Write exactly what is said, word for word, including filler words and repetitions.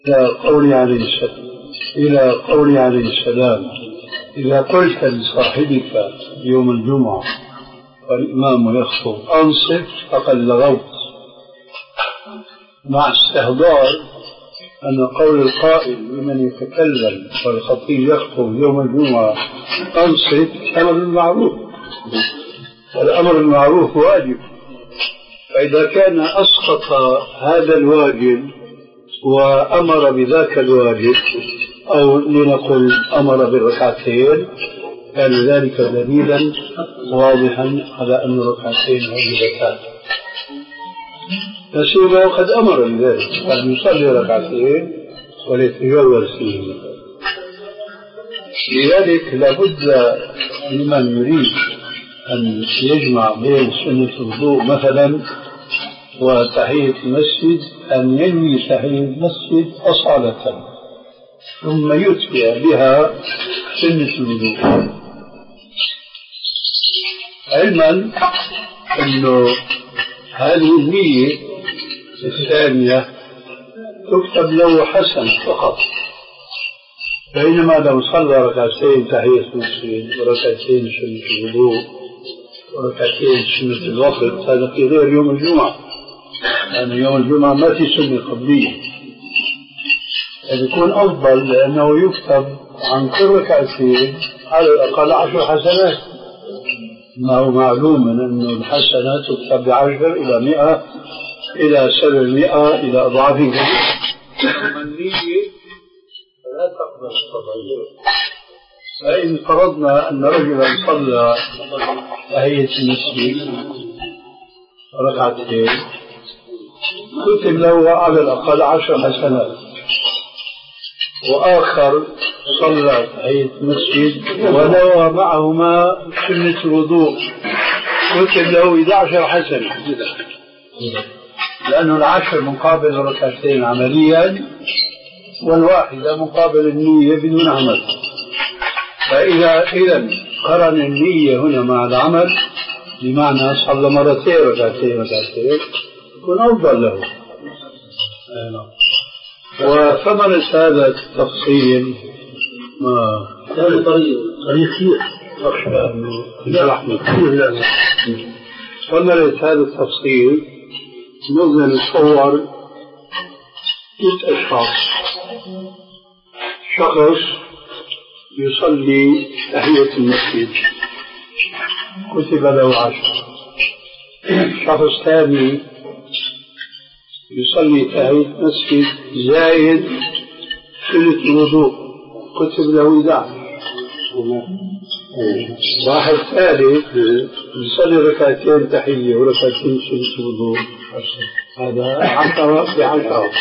إلى قول عليه السلام إلى قول عليه السلام: إذا قلت لصاحبك يوم الجمعة والإمام يخطب أنصت فقد لغوت، مع استحضار أن قول القائل لمن يتكلم والخطيب يخطب يوم الجمعة أنصت أمر المعروف، والأمر المعروف واجب. فإذا كان أسقط هذا الواجب وأمر بذاك الواجب، أو لنقل أمر بالركعتين، كان ذلك دليلا واضحا على أن الركعتين واجبتان. نسيبه قد أمر بذلك، قد يصلي ركعتين وليتجوز فيه. لذلك لابد لمن يريد أن يجمع بين سنة الوضوء مثلا وتحية المسجد أن ينوي تحية المسجد أصالة، ثم يتبع بها سنة الوضوء، علما أنه هذه النية الثانية تكتب له حسن فقط، بينما لو صلى ركعتين تحية المسجد وركعتين سنة الوضوء وركعتين سنة الوقت، هذا في غير يوم الجمعة، لأن يعني يوم الجمعة ما في سنة قبلية، يكون أفضل لأنه يكتب عن كل ركعتين على الأقل عشر حسنات. ما هو معلوم أن الحسنات تكتب بعشر إلى مئة إلى سبعمائة إلى أضعاف كثيرة. أما النية فلا تقبل التغير. فإن فرضنا أن رجلا صلى تحية المسجد ركعتين كتب له على الأقل عشر حسنات، وآخر صلى تحية المسجد ونوى معهما سنة الوضوء كتب له إحدى عشرة حسنة، لأن العشر مقابل الركعتين عمليا والواحدة مقابل النية بدون عمل. فإذا إذا قرن النية هنا مع العمل، بمعنى صلى مرتين ركعتين ركعتين، يكون أفضل له. وثمرة هذا التفصيل ما هذا طريق طريق كثير ثمرة هذا التفصيل نقدر نتصور ست أشخاص. شخص يصلي تحية المسجد كتب له عشر، شخص ثاني يصلي تحية مسجد زايد سنة الوضوء كتب له إحدى عشرة، واحد ثالث يصلي ركعتين تحية وركعتين سنة الوضوء، هذا عشرة بعشرة.